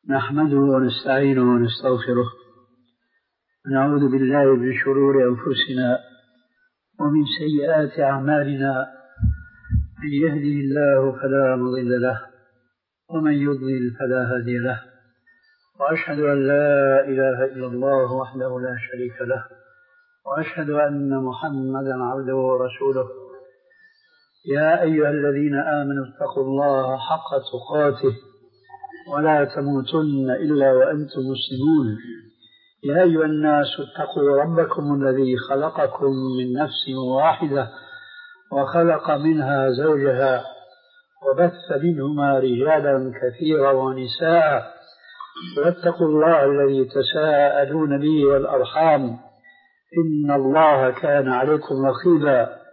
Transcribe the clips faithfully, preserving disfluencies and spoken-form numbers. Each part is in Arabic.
نحمده ونستعينه ونستغفره ونعوذ بالله من شرور أنفسنا ومن سيئات أعمالنا. من يهده الله فلا مضل له ومن يضلل فلا هادي له، وأشهد أن لا إله إلا الله وحده لا شريك له، وأشهد أن محمدا عبده ورسوله. يا أيها الذين آمنوا اتقوا الله حق تقاته ولا تموتن إلا وأنتم مسلمون. يا أيها الناس اتقوا ربكم الذي خلقكم من نفس واحدة وخلق منها زوجها وبث منهما رجالا كثيرا ونساء، واتقوا الله الذي تساءلون به والأرحام إن الله كان عليكم رقيبا.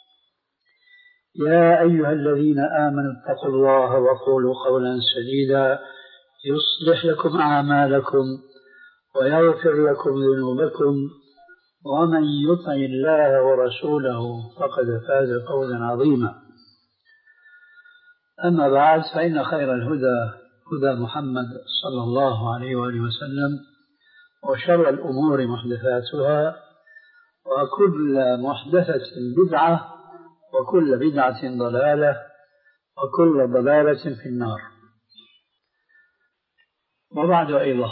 يا أيها الذين آمنوا اتقوا الله وقولوا قولا سديدا يصلح لكم أعمالكم ويغفر لكم ذنوبكم، ومن يطع الله ورسوله فقد فاز فوزا عظيما. أما بعد، فإن خير الهدى هدى محمد صلى الله عليه وآله وسلم، وشر الأمور محدثاتها، وكل محدثة بدعة، وكل بدعة ضلالة، وكل ضلالة في النار. وبعد أيضا،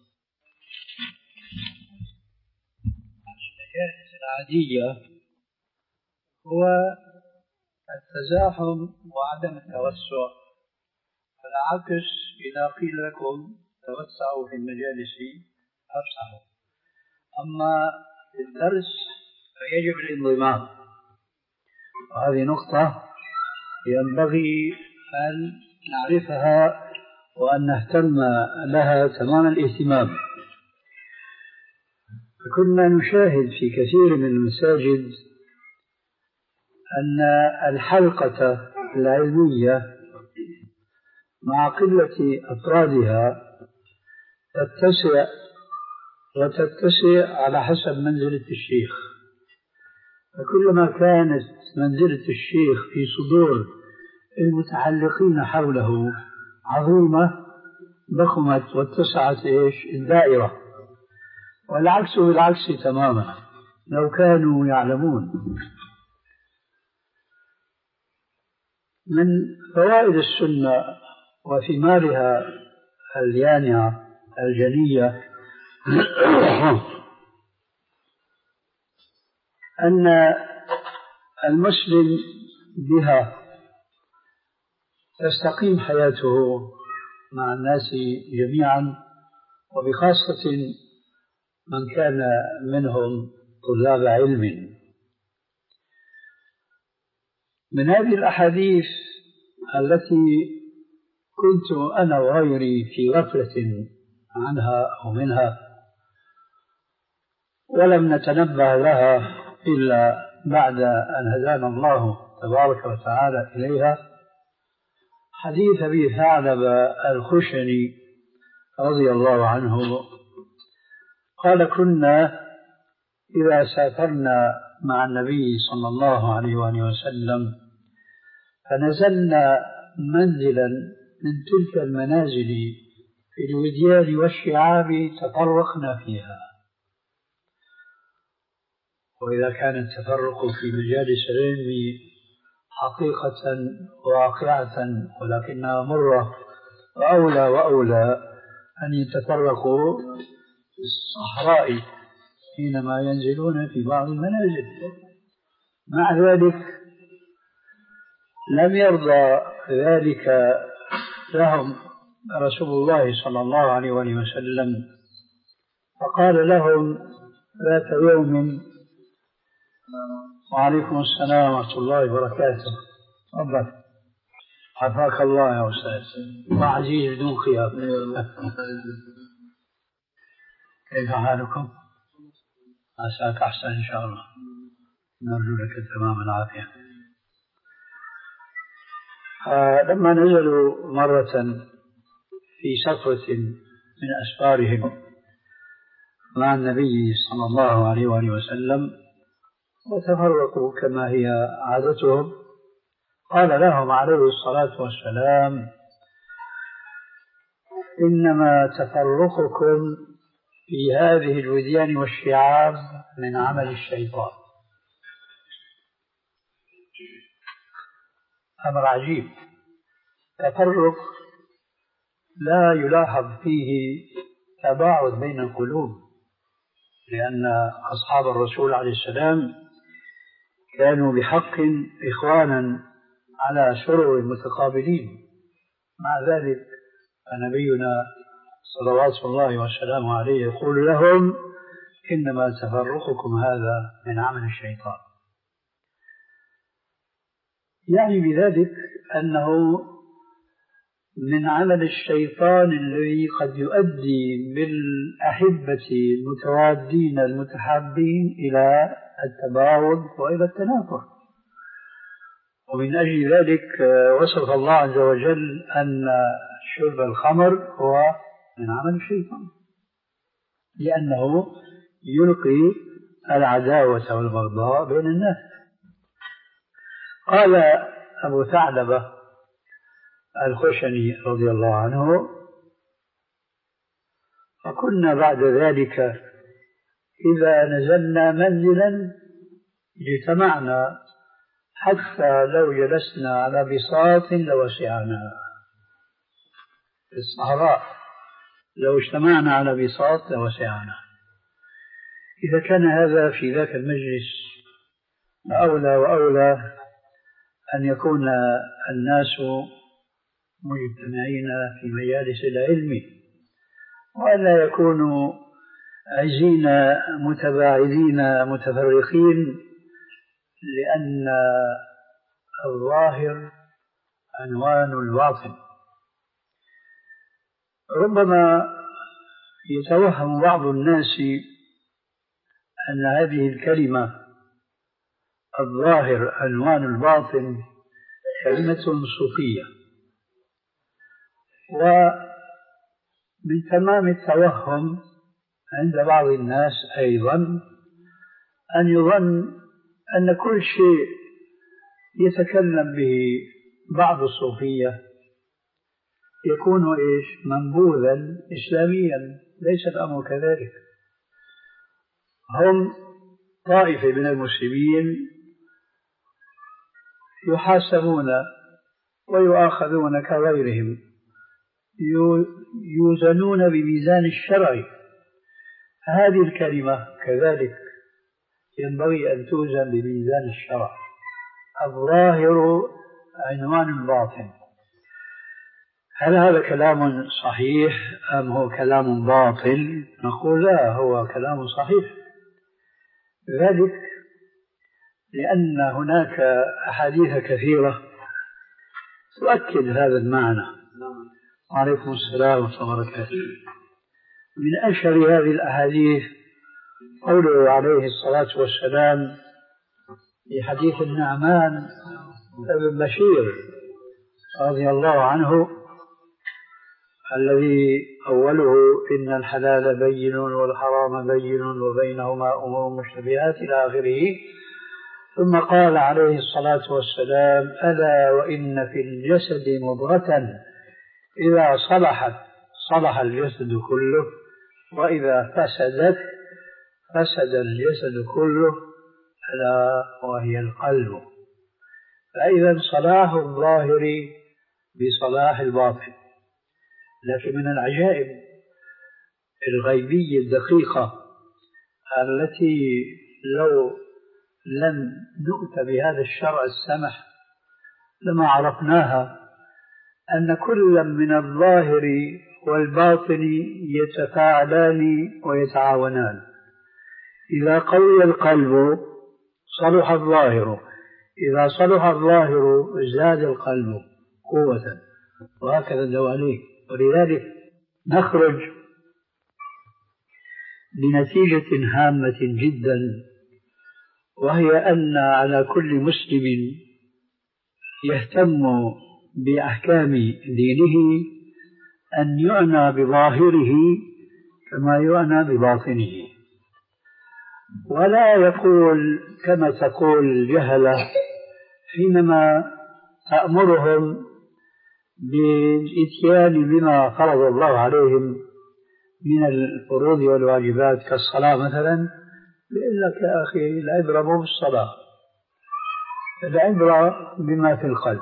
المجالس العادية هو التزاحم وعدم التوسع، والعكس إذا قيل لكم توسعوا في المجالس أفسحوا، أما في الدرس فيجب الانضمام. وهذه نقطة ينبغي أن نعرفها وأن نهتم لها تمام الاهتمام. فكنا نشاهد في كثير من المساجد أن الحلقة العلمية مع قلة أفرادها تتسع وتتسع على حسب منزلة الشيخ، فكلما كانت منزلة الشيخ في صدور المتعلقين حوله عظيمة ضخمت واتسعت إيش الدائرة، والعكس بالعكس تماما لو كانوا يعلمون. من فوائد السنة وثمارها اليانعة الجنية أن المسلم بها تستقيم حياته مع الناس جميعا، وبخاصة من كان منهم طلاب علم. من هذه الأحاديث التي كنت أنا وغيري في غفلة عنها أو منها ولم نتنبه لها إلا بعد أن هدانا الله تبارك وتعالى إليها، حديث أبي ثعلب الخشني رضي الله عنه قال: كنا إذا سافرنا مع النبي صلى الله عليه وآله وسلم فنزلنا منزلا من تلك المنازل في الوديان والشعاب تفرقنا فيها. وإذا كان التفرق في مجالس العلم حقيقة واقعة ولكنها مرة، وأولى وأولى أن يتفرقوا في الصحراء حينما ينزلون في بعض المنازل. مع ذلك لم يرضى ذلك لهم رسول الله صلى الله عليه وسلم، فقال لهم ذات يوم: وعليكم السلام ورحمة الله وبركاته. تفضل. عافاك الله يا أستاذ. وعزيز بدون خيار. كيف حالكم؟ عساك أحسن إن شاء الله. نرجو لك تمام العافية. آه لما نزلوا مرة في سفرة من أسفارهم مع النبي صلى الله عليه وآله وسلم وتفرقوا كما هي عادتهم، قال لهم عليه الصلاة والسلام: إنما تفرقكم في هذه الوديان والشعاب من عمل الشيطان. أمر عجيب، تفرق لا يلاحظ فيه تباعد بين القلوب، لأن أصحاب الرسول عليه السلام كانوا بحق إخوانا على سرر متقابلين. مع ذلك فنبينا صلوات الله وسلامه عليه يقول لهم إنما تفرقكم هذا من عمل الشيطان، يعني بذلك أنه من عمل الشيطان الذي قد يؤدي بالأحبة المتوادين المتحابين إلى التباغض وإلى التنافر. ومن أجل ذلك وصف الله عز وجل أن شرب الخمر هو من عمل الشيطان، لأنه يلقي العداوة والبغضاء بين الناس. قال أبو ثعلبة الخشني رضي الله عنه: فكنا بعد ذلك إذا نزلنا منزلا اجتمعنا حتى لو جلسنا على بساط لوسعنا. في الصحراء لو اجتمعنا على بساط لوسعنا. إذا كان هذا في ذاك المجلس أولى وأولى أن يكون الناس مجتمعين في مجالس العلم، وألا يكونوا عزين متباعدين متفرقين، لأن الظاهر عنوان الباطن. ربما يتوهم بعض الناس أن هذه الكلمة الظاهر عنوان الباطن كلمة صوفية، ومن تمام التوهم عند بعض الناس أيضا أن يظن أن كل شيء يتكلم به بعض الصوفية يكون إيش منبوذا إسلاميا. ليس الأمر كذلك. هم طائفة من المسلمين يحاسبون ويؤاخذون كغيرهم، يوزنون بميزان الشرع. هذه الكلمة كذلك ينبغي أن توزن بميزان الشرع. الظاهر عنوان الباطن. هل هذا كلام صحيح أم هو كلام باطل؟ نقول لا، هو كلام صحيح. ذلك لأن هناك أحاديث كثيرة تؤكد هذا المعنى. وعليكم السلام ورحمة الله وبركاته. من أشهر هذه الأحاديث قوله عليه الصلاة والسلام في حديث النعمان بن بشير رضي الله عنه الذي أوله إن الحلال بين والحرام بين وبينهما أمور مشتبهات إلى آخره، ثم قال عليه الصلاة والسلام: ألا وإن في الجسد مضغة إذا صلحت صلح الجسد كله وإذا فسدت فسد الجسد كله، ألا وهي القلب. فإذا صلاح الظاهر بصلاح الباطن. لكن من العجائب الغيبية الدقيقة التي لو لم نؤت بهذا الشرع السمح لما عرفناها، أن كل من الظاهر والباطن يتفاعلان ويتعاونان. إذا قوي القلب صلح الظاهر، إذا صلح الظاهر زاد القلب قوة، وهكذا دواليه. ولذلك نخرج لنتيجة هامة جدا، وهي أن على كل مسلم يهتم بأحكام دينه أن يعنى بظاهره كما يعنى بباطنه، ولا يقول كما تقول الجهلة حينما تأمرهم بالإتيان بما فرض الله عليهم من الفروض والواجبات كالصلاة مثلا، يقول لك يا أخي العبرة مو بالصلاة، العبرة بما في القلب.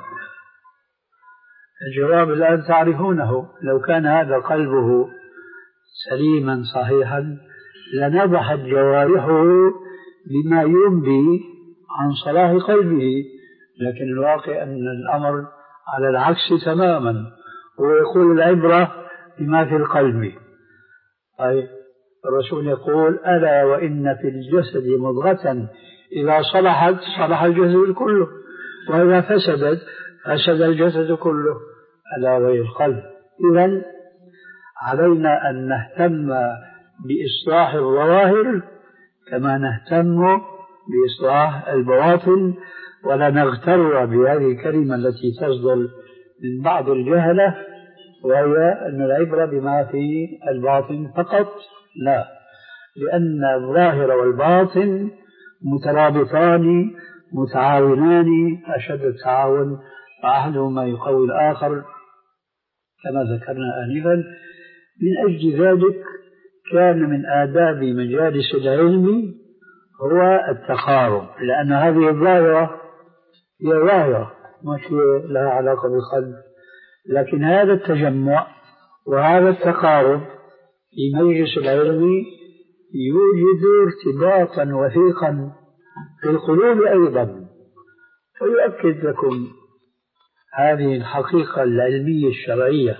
الجواب الآن تعرفونه، لو كان هذا قلبه سليما صحيحا لنضحت جوارحه بما ينبي عن صلاح قلبه، لكن الواقع أن الأمر على العكس تماما، ويقول العبرة بما في القلب. أي الرسول يقول ألا وإن في الجسد مضغة إذا صلحت صلح الجسد كله، وإذا فسدت فسد الجسد كله، ألا وهي القلب. إذن علينا أن نهتم بإصلاح الظواهر كما نهتم بإصلاح البواطن، ولا نغتر بهذه الكلمة التي تصدر من بعض الجهلة، وهي أن العبرة بما في الباطن فقط. لا، لأن الظاهر والباطن مترابطان متعاونان أشد التعاون، فأحدهما يقوي الآخر كما ذكرنا آنفا. من أجل ذلك كان من آداب مجالس العلم هو التقارب، لأن هذه الظاهرة هي ظاهرة مش لها علاقة بالقلب، لكن هذا التجمع وهذا التقارب في مجلس العلم يوجد ارتباطا وثيقا في القلوب أيضا. ويؤكد لكم هذه الحقيقة العلمية الشرعية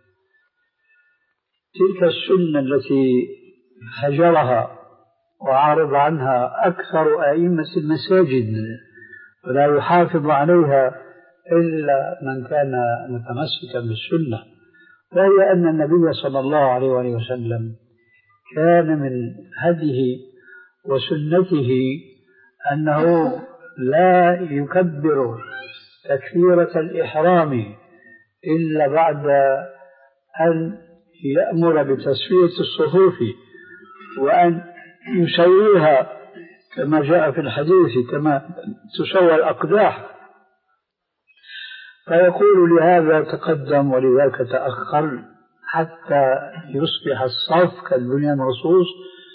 تلك السنة التي هجرها وعارض عنها أكثر أئمة المساجد ولا يحافظ عليها إلا من كان متمسكا بالسنة، وهي أن النبي صلى الله عليه وسلم كان من هديه وسنته أنه لا يكبر تكبيرة الإحرام إلا بعد أن يأمر بتسوية الصفوف وأن يسويها كما جاء في الحديث كما تسوى الأقداح، فيقول لهذا تقدم ولذاك تأخر حتى يصبح الصف كالبنيان المرصوص،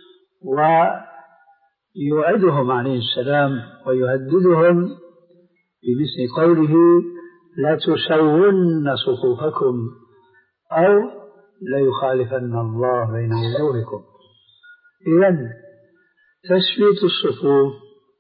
ويوعدهم عليه السلام ويهددهم بمثل قوله لا تسون صفوفكم أو ليخالفن الله بين وجوهكم. إذن تسوية الصفوف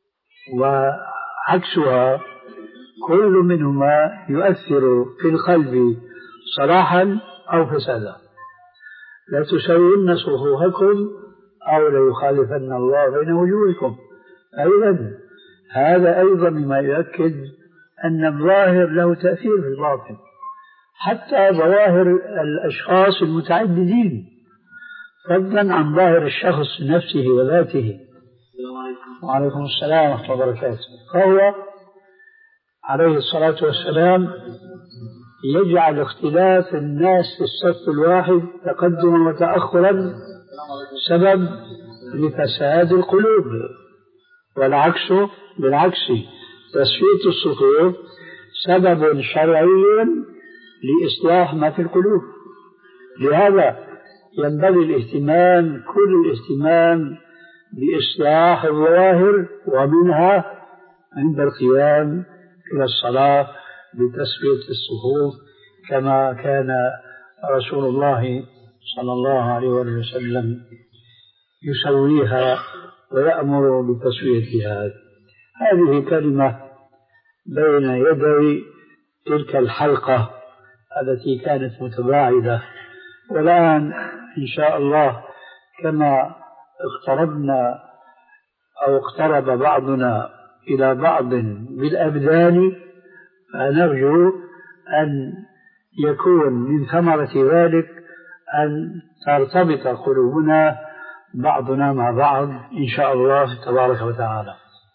وعكسها كل منهما يؤثر في القلب صلاحا أو فسادا. لا تسون صفوفكم أو ليخالفن الله بين وجوهكم. أيضا هذا أيضا مما يؤكد أن الظاهر له تأثير في الباطن، حتى ظواهر الأشخاص المتعددين فضلا عن ظاهر الشخص نفسه وذاته. وعليكم السلام ورحمة الله وبركاته. فهو عليه الصلاة والسلام يجعل اختلاف الناس في الصف الواحد تقدما وتأخرا سبب لفساد القلوب، والعكس بالعكس تسوية الصفوف سبب شرعي لإصلاح ما في القلوب. لهذا ينبغي الاهتمام كل الاهتمام بإصلاح الظواهر، ومنها عند القيام إلى الصلاة بتسوية الصفوف كما كان رسول الله صلى الله عليه وسلم يسويها ويأمر بتسويتها. هذه كلمة بين يدي تلك الحلقة التي كانت متباعدة، والآن إن شاء الله كما اقتربنا أو اقترب بعضنا إلى بعض بالأبدان، فنرجو أن يكون من ثمرة ذلك أن ترتبط قلوبنا بعضنا مع بعض إن شاء الله تبارك وتعالى.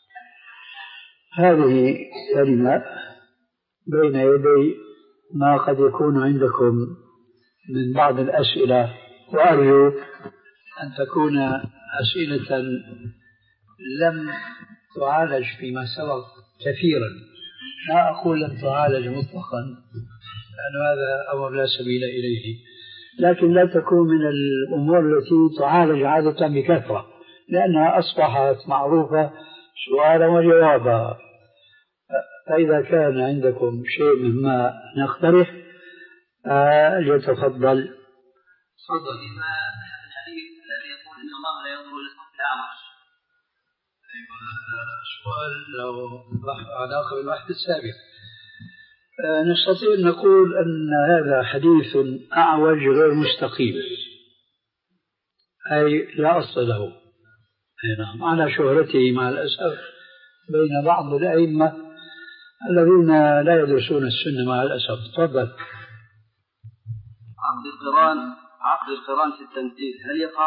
هذه كلمة بين يدي ما قد يكون عندكم من بعض الأسئلة، وأرجو أن تكون أسئلة لم تعالج فيما سبق كثيرا. لا أقول لم تعالج مطلقا، لأن هذا أمر لا سبيل إليه، لكن لا تكون من الأمور التي تعالج عادة بكثرة، لأنها أصبحت معروفة سؤالا وجوابا. فإذا كان عندكم شيء مما نقترح ليتفضل. تفضل. الحديث الذي يقول إن الله لا ينظر إلى صوت الأعرج. أيوة، هذا سؤال له علاقة بالبحث السابق. نستطيع أن نقول أن هذا حديث أعوج غير مستقيم، أي لا أصل له. نعم، على شهرته مع الأسف بين بعض الأئمة الذين لا يدرسون السنة مع الأسف. تفضل. عقد القران عقد القران في التمثيل هل يقع؟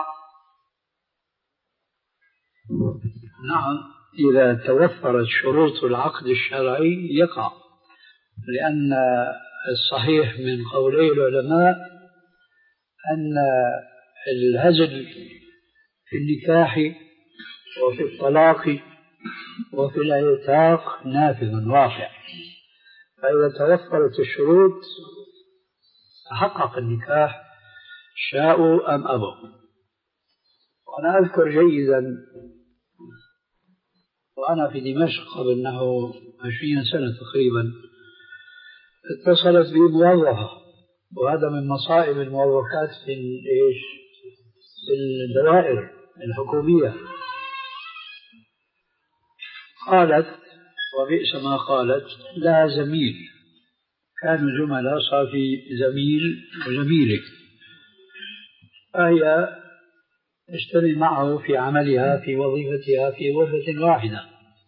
نعم، إذا توفرت شروط العقد الشرعي يقع، لأن الصحيح من قولي العلماء أن الهزل في النكاح وفي الطلاق وفي العتاق نافذ واقع، فإذا توفرت الشروط تحقق النكاح شاءوا أم أبوا. وأنا أذكر جيدا وأنا في دمشق قبل أنه عشرين سنة تقريبا اتصلت بي موظفة، وهذا من مصائب الموظفات في الإيش في الدوائر الحكومية. قالت وبئس ما قالت لها زميل، كانوا زملاء، صار في زميل وزميلة، فهي تشتغل معه في عملها في وظيفتها في غرفة واحدة.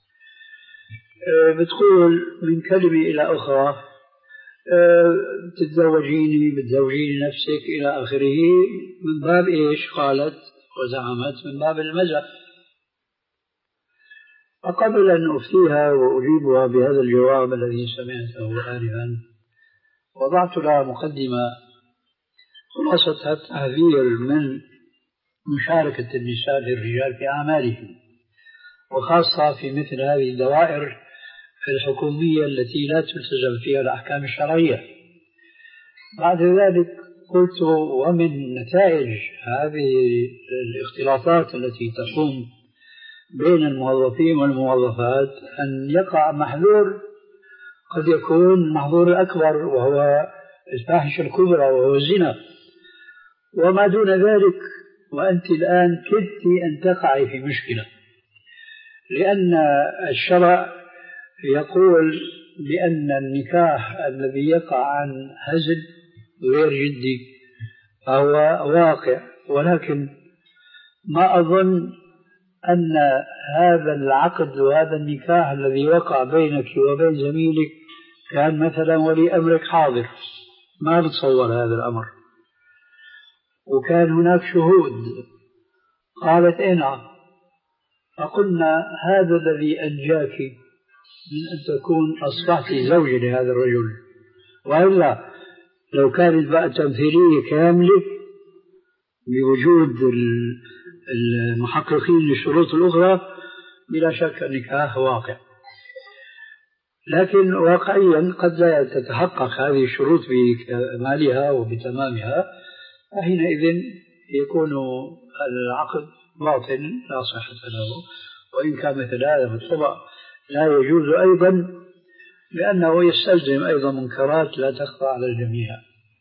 بتقول من كلمة إلى أخرى تتزوجيني بتزوجيني نفسك إلى آخره، من باب إيش؟ قالت وزعمت من باب المزح. فقبل أن أفتيها وأجيبها بهذا الجواب الذي سمعته آنفا، وضعت لها مقدمة خلاصة التحذير من مشاركة النساء للرجال في أعمالهم، وخاصة في مثل هذه الدوائر الحكومية التي لا تلتزم فيها الأحكام الشرعية. بعد ذلك قلت ومن نتائج هذه الاختلاطات التي تقوم بين الموظفين والموظفات أن يقع محذور قد يكون محظور الأكبر، وهو الفاحشة الكبرى وهو الزنا، وما دون ذلك. وأنت الآن كدت أن تقعي في مشكلة، لأن الشرع يقول بأن النكاح الذي يقع عن هزل غير جدي فهو واقع، ولكن ما أظن أن هذا العقد وهذا النكاح الذي وقع بينك وبين زميلك كان مثلا ولي أمرك حاضر، ما بتصور هذا الأمر، وكان هناك شهود. قالت إنا، فقلنا هذا الذي أنجاك من أن تكون أصبحت زوجة لهذا الرجل، وإلا لو كانت بقى تمثيلية كاملة بوجود المحققين للشروط الأخرى بلا شك النكاح واقع. لكن واقعيا قد لا تتحقق هذه الشروط بكمالها وبتمامها، فحينئذ يكون العقد باطل لا صحة له، وإن كان مثل هذا بالطبع لا يجوز أيضا، لأنه يستلزم أيضا منكرات لا تخفى على الجميع.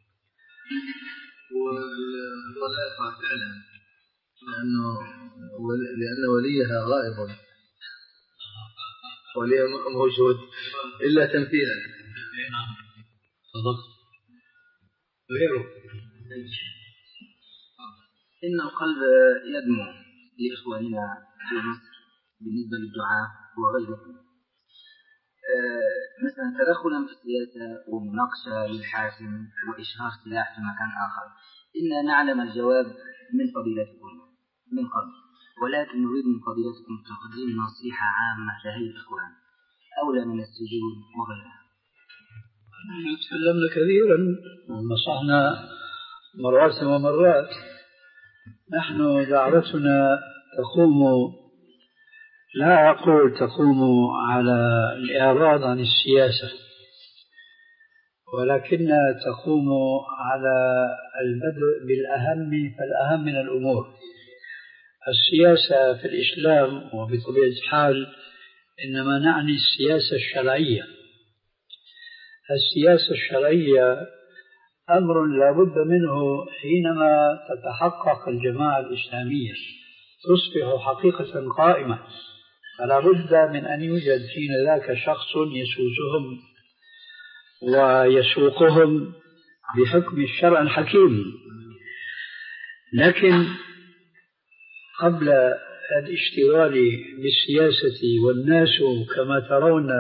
والطلاق فعلا لأنه لأن وليها غائب، وليها موجود إلا تمثيلا. صدق غيره. إن القلب يدمو لإخواننا في مصر بالنسبة للدعاء وغيرهم، أه مثلا تدخلا في السياسة ومناقشة للحاكم وإشهار سلاح في مكان آخر. إنا نعلم الجواب من فضيلتكم من قبل، ولكن نريد من فضيلتكم تقديم نصيحة عامة لهذه الإخوان أولى من السجون وغيرها. تكلمنا كثيرا ونصحنا مرات ومرات. نحن دعوتنا تقوم، لا أقول تقوم على الإعراض عن السياسة، ولكن تقوم على البدء بالأهم فالأهم من الأمور. السياسة في الإسلام وبطبيعة الحال إنما نعني السياسة الشرعية. السياسة الشرعية أمر لا بد منه حينما تتحقق الجماعة الإسلامية تصبح حقيقة قائمة، فلا بد من أن يوجد حين ذاك شخص يسوسهم ويسوقهم بحكم الشرع الحكيم. لكن قبل الاشتغال بالسياسة والناس كما ترون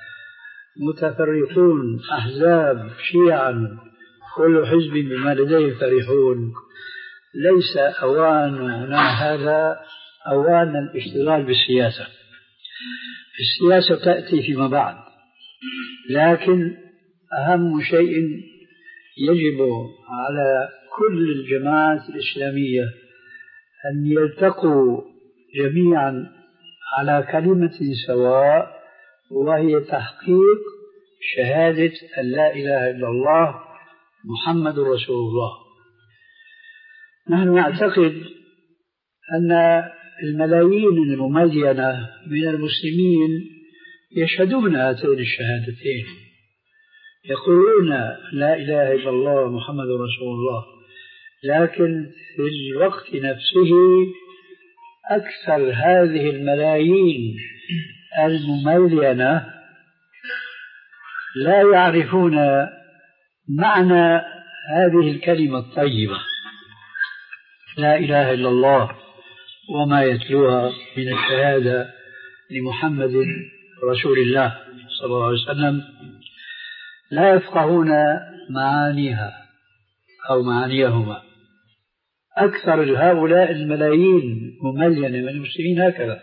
متفرقون أحزاب شيعا كل حزب بما لديه فرحون، ليس أواننا هذا أوان الاشتغال بالسياسة. السياسة تأتي فيما بعد، لكن أهم شيء يجب على كل الجماعات الإسلامية أن يلتقوا جميعا على كلمة سواء، وهي تحقيق شهادة أن لا إله إلا الله محمد رسول الله. نحن نعتقد أن الملايين المملينة من المسلمين يشهدون هاتين الشهادتين، يقولون لا إله إلا الله محمد رسول الله، لكن في الوقت نفسه أكثر هذه الملايين المملينة لا يعرفون معنى هذه الكلمة الطيبة لا إله إلا الله وما يتلوها من الشهادة لمحمد رسول الله صلى الله عليه وسلم، لا يفقهون معانيها أو معانيهما. أكثر هؤلاء الملايين مملينة من المسلمين هكذا.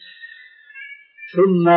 ثم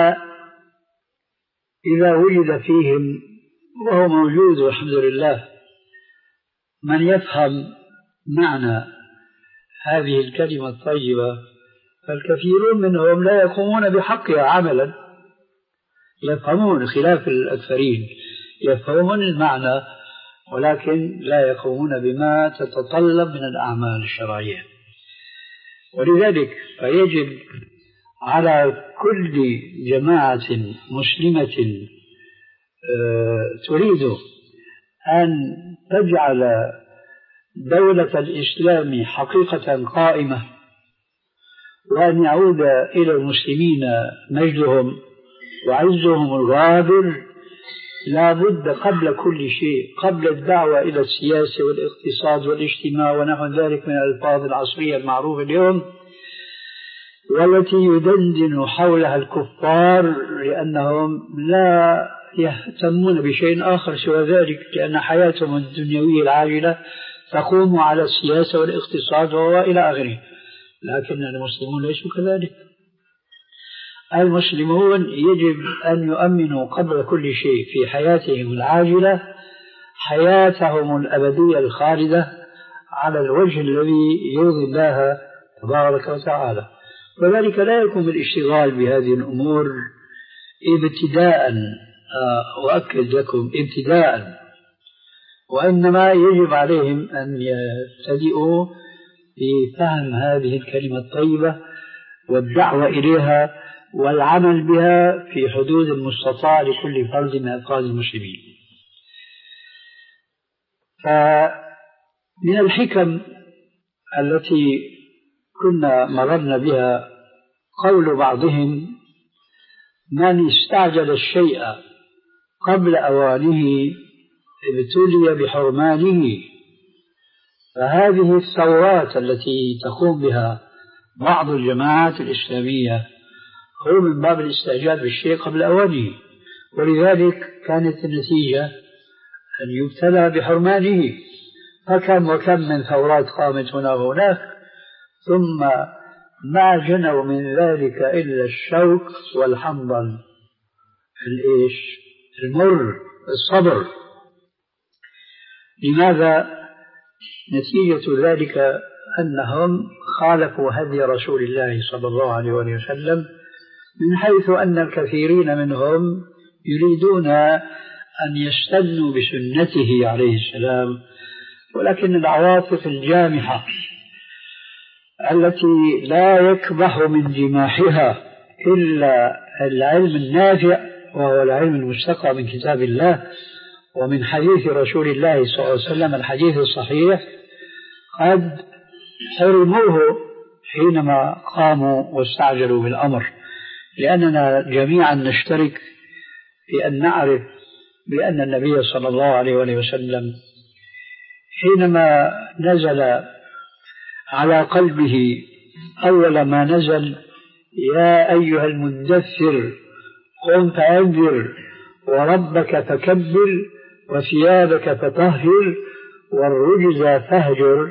إذا وجد فيهم، وهو موجود والحمد لله، من يفهم معنى هذه الكلمة الطيبة، فالكثيرون منهم لا يقومون بحقها عملا، يفهمون خلاف الأكثرين، يفهمون المعنى ولكن لا يقومون بما تتطلب من الأعمال الشرعية. ولذلك فيجب على كل جماعة مسلمة تريد أن تجعل دولة الإسلام حقيقة قائمة وأن يعود إلى المسلمين مجدهم وعزهم الغابر، لا بد قبل كل شيء، قبل الدعوة إلى السياسة والاقتصاد والاجتماع ونحو ذلك من الألفاظ العصرية المعروفة اليوم، والتي يدندن حولها الكفار لأنهم لا يهتمون بشيء آخر سوى ذلك، لأن حياتهم الدنيوية العاجلة تقوم على السياسة والاقتصاد وإلى آخره. لكن المسلمون ليسوا كذلك. المسلمون يجب أن يؤمنوا قبل كل شيء في حياتهم العاجلة حياتهم الأبدية الخالدة على الوجه الذي يرضي الله تبارك وتعالى. وذلك لا يكون بالاشتغال بهذه الأمور ابتداء، وأكد لكم ابتداء، وإنما يجب عليهم أن يبتدئوا بفهم هذه الكلمة الطيبة والدعوة إليها والعمل بها في حدود المستطاع لكل فرد من أفراد المسلمين. فمن الحكم التي كنا مررنا بها قول بعضهم: من استعجل الشيء قبل أوانه ابتلي بحرمانه. فهذه الثورات التي تقوم بها بعض الجماعات الإسلامية هو من باب الاستعجال بالشيء قبل أوانه، ولذلك كانت النتيجة أن يبتلى بحرمانه. فكم وكم من ثورات قامت هنا وهناك، ثم ما جنوا من ذلك إلا الشوك والحنظل، الإيش المر، الصبر. لماذا؟ نتيجة ذلك أنهم خالفوا هدي رسول الله صلى الله عليه وسلم، من حيث أن الكثيرين منهم يريدون أن يستنوا بسنته عليه السلام، ولكن العواطف الجامحة التي لا يكبح من جماحها إلا العلم النافع، وهو العلم المستقى من كتاب الله ومن حديث رسول الله صلى الله عليه وسلم الحديث الصحيح، قد حرموه حينما قاموا واستعجلوا بالأمر. لأننا جميعا نشترك في أن نعرف بأن النبي صلى الله عليه وسلم حينما نزل على قلبه أول ما نزل يا أيها المدثر قم فأنذر وربك فكبر وثيابك فطهر والرجز فاهجر،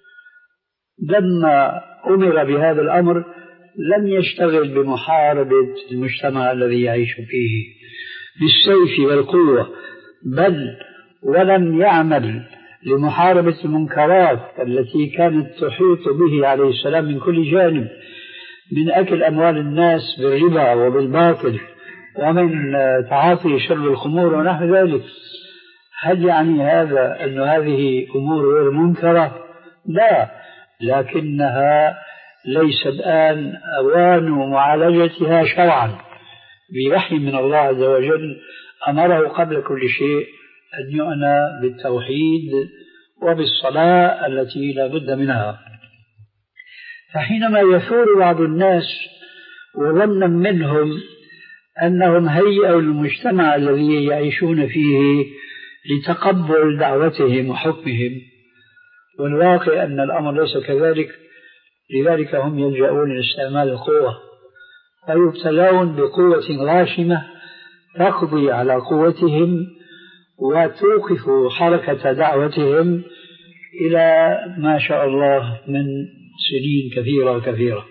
لما أمر بهذا الأمر لم يشتغل بمحاربة المجتمع الذي يعيش فيه بالسيف والقوة، بل ولم يعمل لمحاربة المنكرات التي كانت تحيط به عليه السلام من كل جانب، من أكل أموال الناس بالربا وبالباطل ومن تعاطي شرب الخمور ونحو ذلك. هل يعني هذا أن هذه أمور غير منكرة؟ لا، لكنها ليس الآن أوان معالجتها شرعا بوحي من الله عز وجل. أمره قبل كل شيء أن يعنى بالتوحيد وبالصلاة التي لا بد منها. فحينما يثور بعض الناس وظنا منهم أنهم هيئوا المجتمع الذي يعيشون فيه لتقبل دعوتهم وحكمهم، والواقع أن الأمر ليس كذلك، لذلك هم يلجؤون لاستعمال القوة فيبتلون بقوة غاشمة تقضي على قوتهم وتوقف حركة دعوتهم إلى ما شاء الله من سنين كثيرة كثيرة.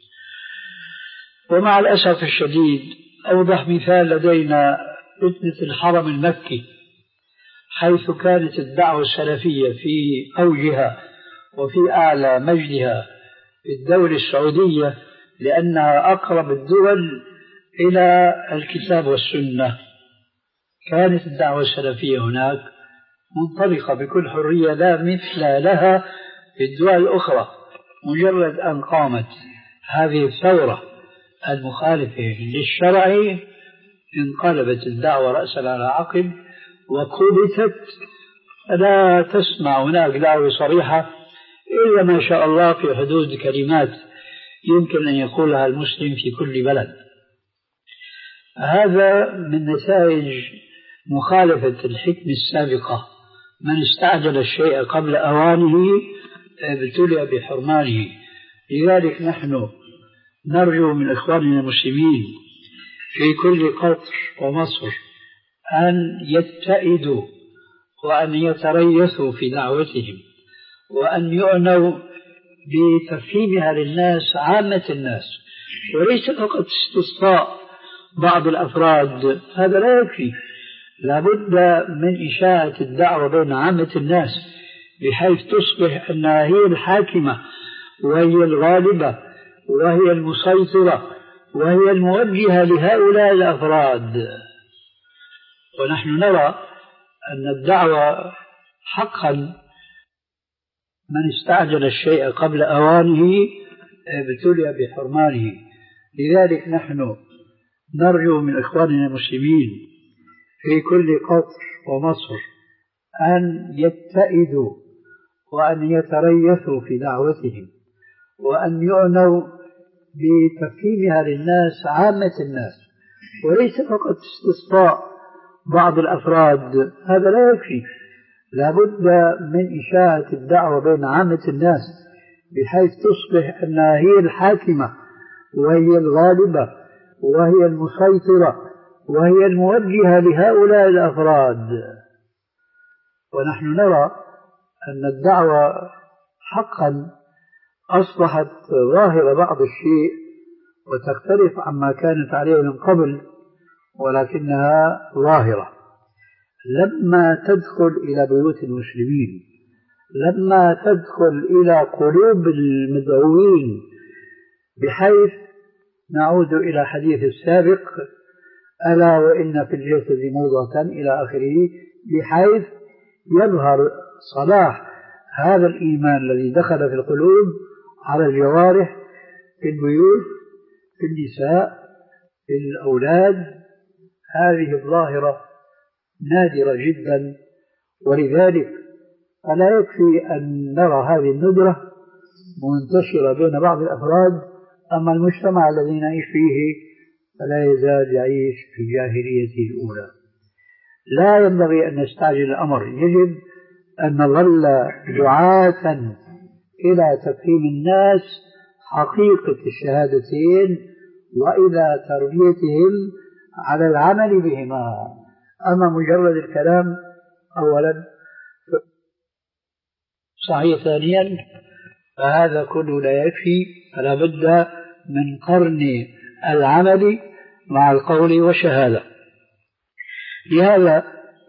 ومع الأسف الشديد أوضح مثال لدينا فتنة الحرم المكي، حيث كانت الدعوة السلفية في أوجها وفي أعلى مجدها في الدولة السعودية، لأنها أقرب الدول إلى الكتاب والسنة. كانت الدعوة السلفية هناك منطلقة بكل حرية لا مثل لها في الدول الأخرى. مجرد أن قامت هذه الثورة المخالفة للشرع انقلبت الدعوة رأسا على عقب وكبتت. لا تسمع هناك دعوة صريحة إلا ما شاء الله في حدود كلمات يمكن أن يقولها المسلم في كل بلد. هذا من نتائج مخالفة الحكمة السابقة. من استعجل الشيء قبل أوانه ابتلي بحرمانه. لذلك نحن نرجو من إخواننا المسلمين في كل قطر ومصر أن يتئدوا وأن يتريثوا في دعوتهم، وأن يعنوا بتفهيمها للناس عامة الناس، وليس فقط استسقاء بعض الأفراد. هذا لا يكفي، لابد من إشاعة الدعوة بين عامة الناس بحيث تصبح أنها هي الحاكمة وهي الغالبة وهي المسيطرة وهي الموجهة لهؤلاء الأفراد. ونحن نرى أن الدعوة حقا من استعجل الشيء قبل أوانه ابتلي بحرمانه. لذلك نحن نرجو من إخواننا المسلمين في كل قطر ومصر أن يتئدوا وأن يتريثوا في دعوتهم، وأن يعنوا بتفهيمها للناس عامة الناس، وليس فقط استسقاء بعض الأفراد. هذا لا يكفي، لابد من إشاعة الدعوة بين عامة الناس بحيث تصبح أنها هي الحاكمة وهي الغالبة وهي المسيطرة وهي الموجهة لهؤلاء الأفراد. ونحن نرى أن الدعوة حقا أصبحت ظاهرة بعض الشيء وتختلف عما كانت عليه من قبل، ولكنها ظاهرة. لما تدخل إلى بيوت المسلمين، لما تدخل إلى قلوب المدعوين، بحيث نعود إلى حديث السابق ألا وإن في الجسد مضغة إلى آخره، بحيث يظهر صلاح هذا الإيمان الذي دخل في القلوب على الجوارح، في البيوت، في النساء، في الأولاد. هذه الظاهرة نادرة جدا، ولذلك فلا يكفي أن نرى هذه الندرة منتشرة بين بعض الأفراد، أما المجتمع الذي نعيش فيه فلا يزال يعيش في جاهليته الأولى. لا ينبغي أن نستعجل الأمر، يجب أن نظل دعاة إلى تفهيم الناس حقيقة الشهادتين وإلى تربيتهم على العمل بهما. أما مجرد الكلام أولا صحيح، ثانيا فهذا كله لا يكفي، فلا بد من قرن العمل مع القول والشهادة. لهذا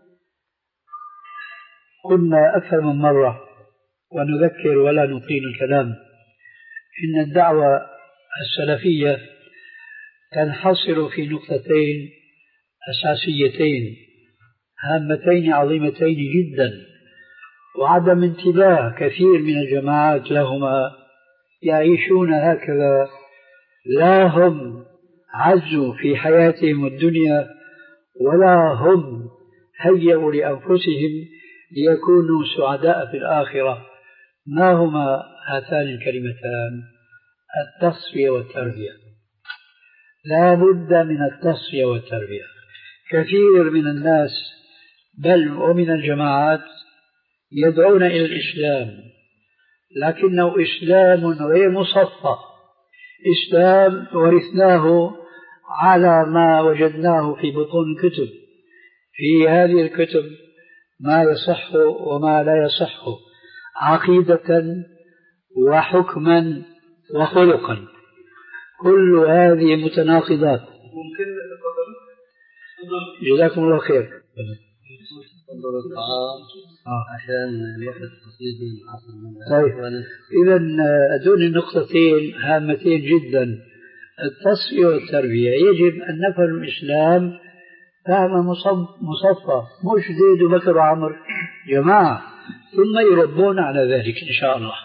قلنا أكثر من مرة ونذكر ولا نطيل الكلام، إن الدعوة السلفية تنحصر في نقطتين أساسيتين هامتين عظيمتين جدا، وعدم انتباه كثير من الجماعات لهما. يعيشون هكذا، لا هم عزوا في حياتهم الدنيا ولا هم هيئوا لأنفسهم ليكونوا سعداء في الآخرة. ما هما هاتان الكلمتان؟ التصفية والتربية. لا بد من التصفية والتربية. كثير من الناس بل ومن الجماعات يدعون إلى الإسلام، لكنه إسلام غير مصفى، إسلام ورثناه على ما وجدناه في بطون الكتب. في هذه الكتب ما يصح وما لا يصح، عقيدة وحكما وخلقا، كل هذه متناقضات. ممكن جزاكم الله خير. تفضل الطعام عشان الوقت قصير من العصر. طيب، إذا هذول النقطتين هامتين جدا، التصفية والتربية. يجب أن نفهم الإسلام فهم مصفى، مش زيد وبكر وعمر، جماعة، ثم يربون على ذلك إن شاء الله.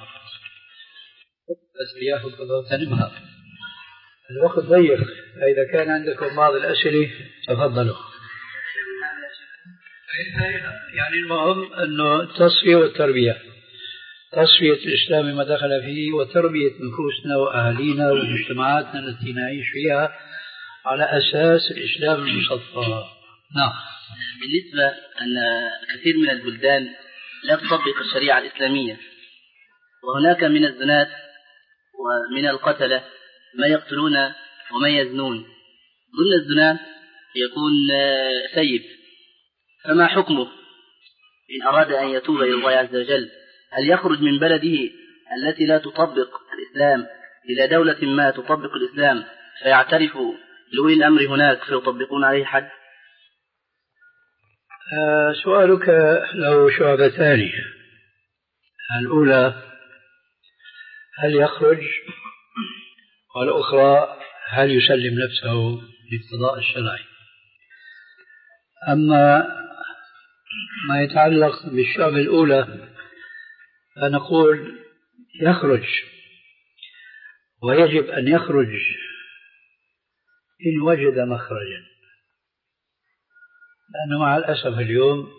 بس إياكم تنمها، الوقت ضيق، فإذا كان عندكم بعض الأسئلة تفضلوا. يعني المهم أنه التصفية والتربية، تصفية الإسلام ما دخل فيه، وتربية نفوسنا وأهالينا ومجتمعاتنا التي نعيش فيها على أساس الإسلام المصفى. نعم. بالنسبة أن كثير من البلدان لا تطبق الشريعة الإسلامية، وهناك من الزنات ومن القتلة ما يقتلون وما يزنون. ضمن الزنا يكون سيب، فما حكمه إن أراد أن يتوب إلى الله عز وجل؟ هل يخرج من بلده التي لا تطبق الإسلام إلى دولة ما تطبق الإسلام فيعترف لأولي الأمر هناك فيطبقون عليه حد؟ آه سؤالك له شعبتان. الأولى هل يخرج، والأخرى هل يسلم نفسه للقضاء الشرعي. أما ما يتعلق بالشعب الأولى فنقول يخرج، ويجب أن يخرج إن وجد مخرجا، لأنه مع الأسف اليوم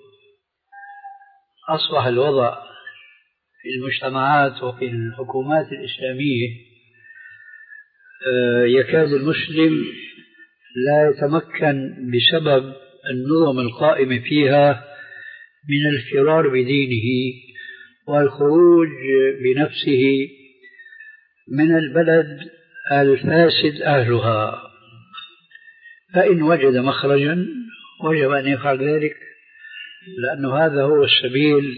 أصبح الوضع في المجتمعات وفي الحكومات الإسلامية يكاد المسلم لا يتمكن بسبب النظم القائمة فيها من الفرار بدينه والخروج بنفسه من البلد الفاسد أهلها. فإن وجد مخرجا وجب أن يفعل ذلك، لأن هذا هو السبيل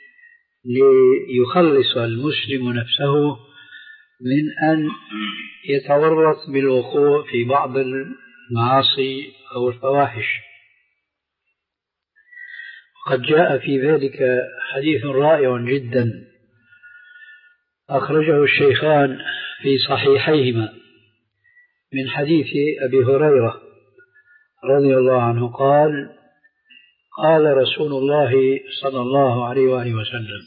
ليخلص المسلم نفسه من أن يتورط بالوقوع في بعض المعاصي أو الفواحش. قد جاء في ذلك حديث رائع جدا أخرجه الشيخان في صحيحيهما من حديث أبي هريرة رضي الله عنه قال قال رسول الله صلى الله عليه وآله وسلم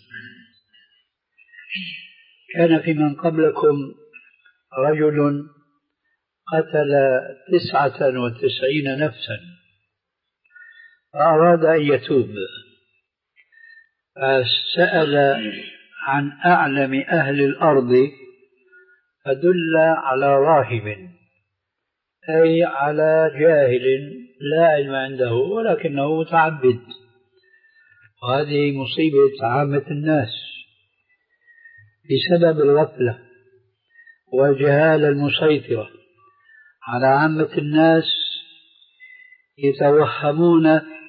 كان في من قبلكم رجل قتل تسعة وتسعين نفسا فأراد أن يتوب فسأل عن أعلم أهل الأرض فدل على راهب أي على جاهل لا علم عنده ولكنه متعبد، وهذه مصيبة عامة الناس بسبب الغفلة والجهالة المسيطرة على عامة الناس. يتوهمون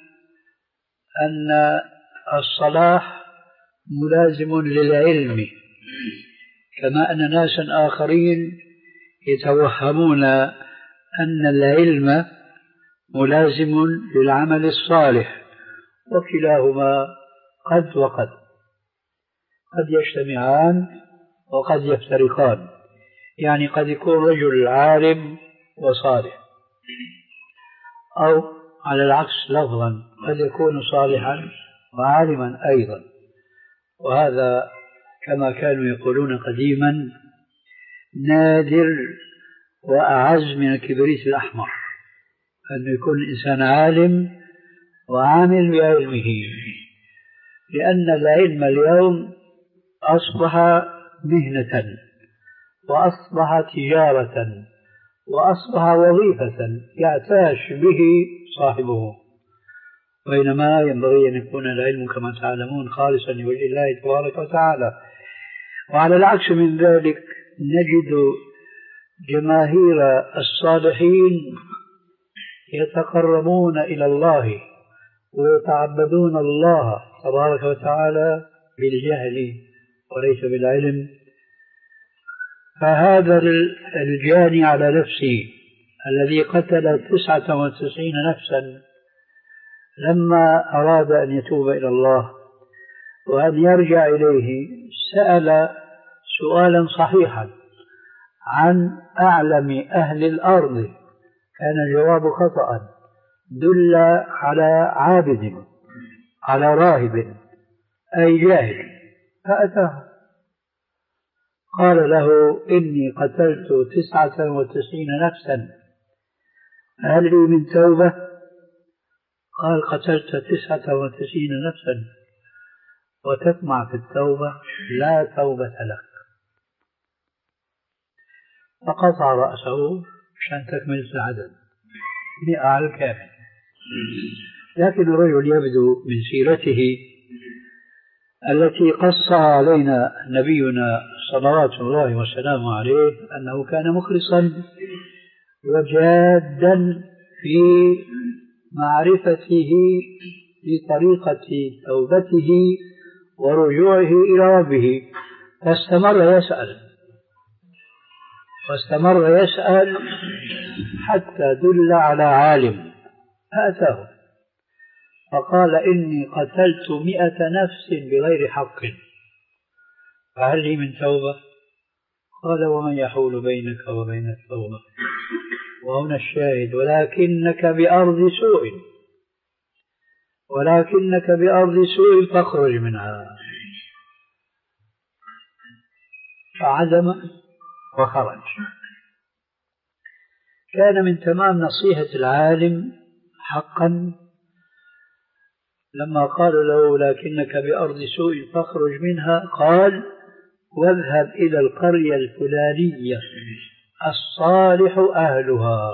أن الصلاح ملازم للعلم، كما أن ناسا آخرين يتوهمون أن العلم ملازم للعمل الصالح، وكلاهما قد وقد، قد يجتمعان وقد يفترقان. يعني قد يكون رجل عالم وصالح، أو على العكس لفظا قد يكون صالحا وعالما أيضا. وهذا كما كانوا يقولون قديما نادر وأعز من الكبريت الأحمر، أن يكون الإنسان عالم وعامل بعلمه، لأن العلم اليوم أصبح مهنة وأصبح تجارة وأصبح وظيفة يعتاش به صاحبه، بينما ينبغي أن يكون العلم كما تعلمون خالصا لوجه الله تبارك وتعالى. وعلى العكس من ذلك نجد جماهير الصالحين يتقربون إلى الله ويتعبدون الله تبارك وتعالى بالجهل وليس بالعلم. فهذا الجاني على نفسه الذي قتل تسعة وتسعين نفسا لما أراد أن يتوب إلى الله وأن يرجع إليه سأل سؤالا صحيحا عن أعلم أهل الأرض، كان الجواب خطأ، دل على عابد على راهب أي جاهل، فأتاه قال له إني قتلت تسعة وتسعين نفسا هل لي من توبة؟ قال قتلت تسعة وتسعين نفسا وتطمع في التوبة؟ لا توبة لك. فقطع رأسه عشان تكمل العدد مئة على الكامل. لكن الرجل يبدو من سيرته التي قص علينا نبينا صلوات الله وسلامه عليه أنه كان مخلصا وجادا في معرفته بطريقة توبته ورجوعه إلى ربه، فاستمر يسأل واستمر يسأل حتى دل على عالم فأتاه فقال إني قتلت مئة نفس بغير حق فهل لي من توبة؟ قال ومن يحول بينك وبين التوبة؟ وهنا الشاهد ولكنك بأرض سوء ولكنك بأرض سوء فاخرج منها. فعزم وخرج. كان من تمام نصيحة العالم حقا لما قال له لكنك بأرض سوء فاخرج منها قال واذهب إلى القرية الفلانية الصالح أهلها.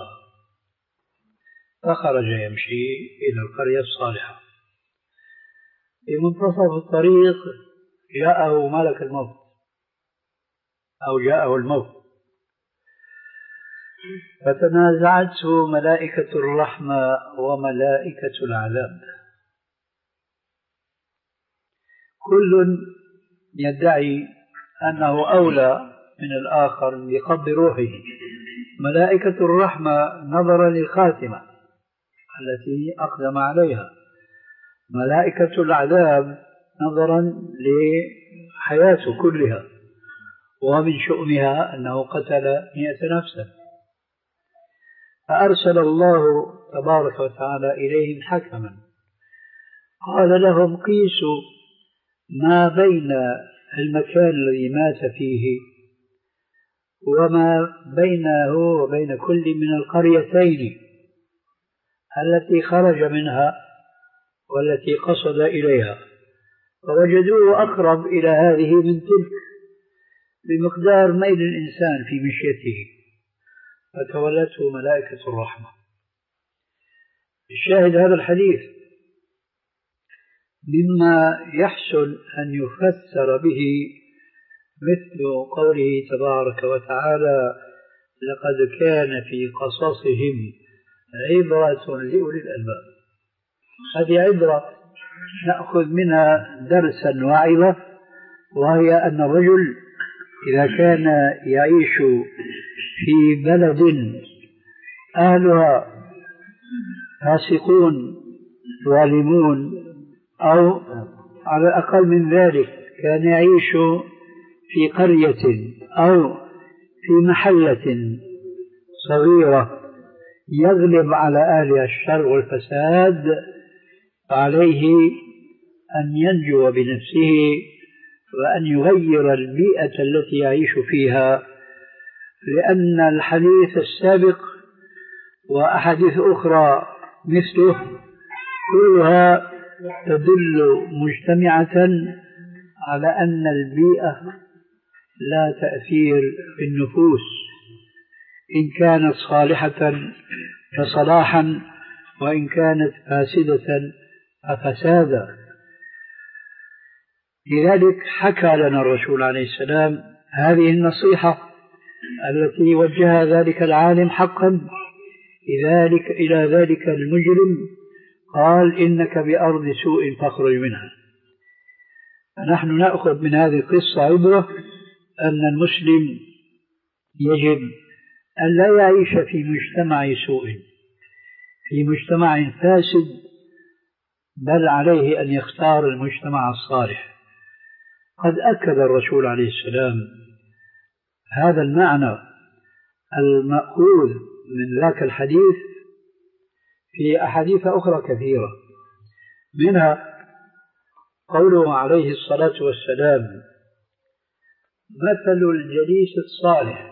فخرج يمشي إلى القرية الصالحة. في منتصف الطريق جاءه ملك الموت أو جاءه الموت فتنازعته ملائكة الرحمة وملائكة العذاب، كل يدعي أنه أولى من الآخر بقبض روحه. ملائكة الرحمة نظرا للخاتمة التي أقدم عليها، ملائكة العذاب نظرا لحياته كلها، ومن شؤمها أنه قتل مئة نفسا. فأرسل الله تبارك وتعالى إليهم حكما قال لهم قيسوا ما بين المكان الذي مات فيه وما بينه وبين كل من القريتين التي خرج منها والتي قصد إليها، فوجدوه أقرب إلى هذه من تلك بمقدار ميل الإنسان في مشيته، فتولته ملائكة الرحمة. الشاهد هذا الحديث مما يحسن أن يفسر به مثل قوله تبارك وتعالى لقد كان في قصصهم عبرة لأولي الألباب. هذه عبرة نأخذ منها درسا وعظة، وهي أن الرجل إذا كان يعيش في بلد أهلها فاسقون ظالمون، أو على الأقل من ذلك كان يعيش في قرية أو في محلة صغيرة يغلب على أهلها الشر والفساد، فعليه أن ينجو بنفسه وأن يغير البيئة التي يعيش فيها، لأن الحديث السابق وأحاديث أخرى مثله كلها تدل مجتمعة على أن البيئة لا تأثير في النفوس، إن كانت صالحة فصلاحا وإن كانت فاسدة ففسادا. لذلك حكى لنا الرسول عليه السلام هذه النصيحة التي وجهها ذلك العالم حقا ذلك إلى ذلك المجرم، قال إنك بأرض سوء فاخرج منها. فنحن نأخذ من هذه القصة عبرة أن المسلم يجب أن لا يعيش في مجتمع سوء، في مجتمع فاسد، بل عليه أن يختار المجتمع الصالح. قد أكد الرسول عليه السلام هذا المعنى المأخوذ من ذاك الحديث في أحاديث أخرى كثيرة، منها قوله عليه الصلاة والسلام مثل الجليس الصالح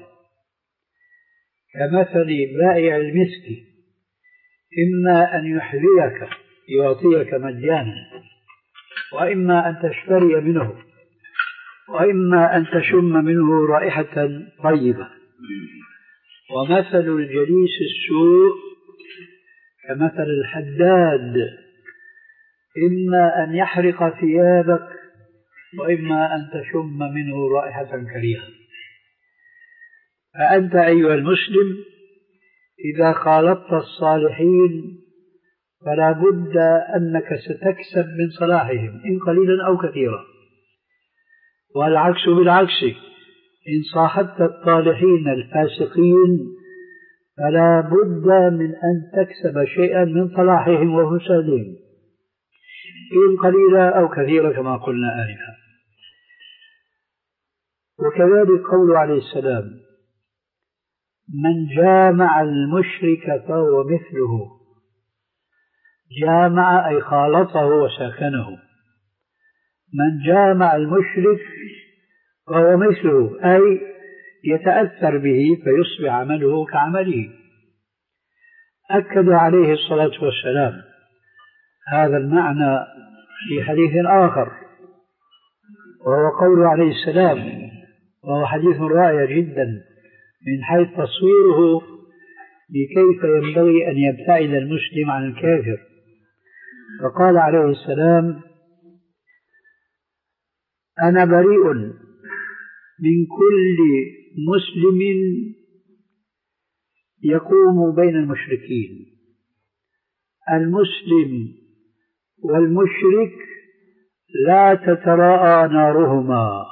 كمثل بائع المسك، إما أن يحذيك يعطيك مجانا، وإما أن تشتري منه، وإما أن تشم منه رائحة طيبة. ومثل الجليس السوء كمثل الحداد، إما أن يحرق ثيابك وإما أن تشم منه رائحة كريهة. فأنت أيها المسلم إذا خالطت الصالحين فلا بد أنك ستكسب من صلاحهم إن قليلا أو كثيرا، والعكس بالعكس، إن صاحبت الطالحين الفاسقين فلا بد من أن تكسب شيئا من صلاحهم وفسادهم إن قليلا أو كثيرا كما قلنا آنفا. وكذلك قول عليه السلام من جامع المشرك فهو مثله. جامع أي خالطه وساكنه. من جامع المشرك فهو مثله، أي يتأثر به فيصبح عمله كعمله. أكد عليه الصلاة والسلام هذا المعنى في حديث آخر، وهو قول عليه السلام، وهو حديث رائع جدا من حيث تصويره لكيف ينبغي أن يبتعد المسلم عن الكافر. فقال عليه السلام أنا بريء من كل مسلم يقوم بين المشركين. المسلم والمشرك لا تتراءى نارهما.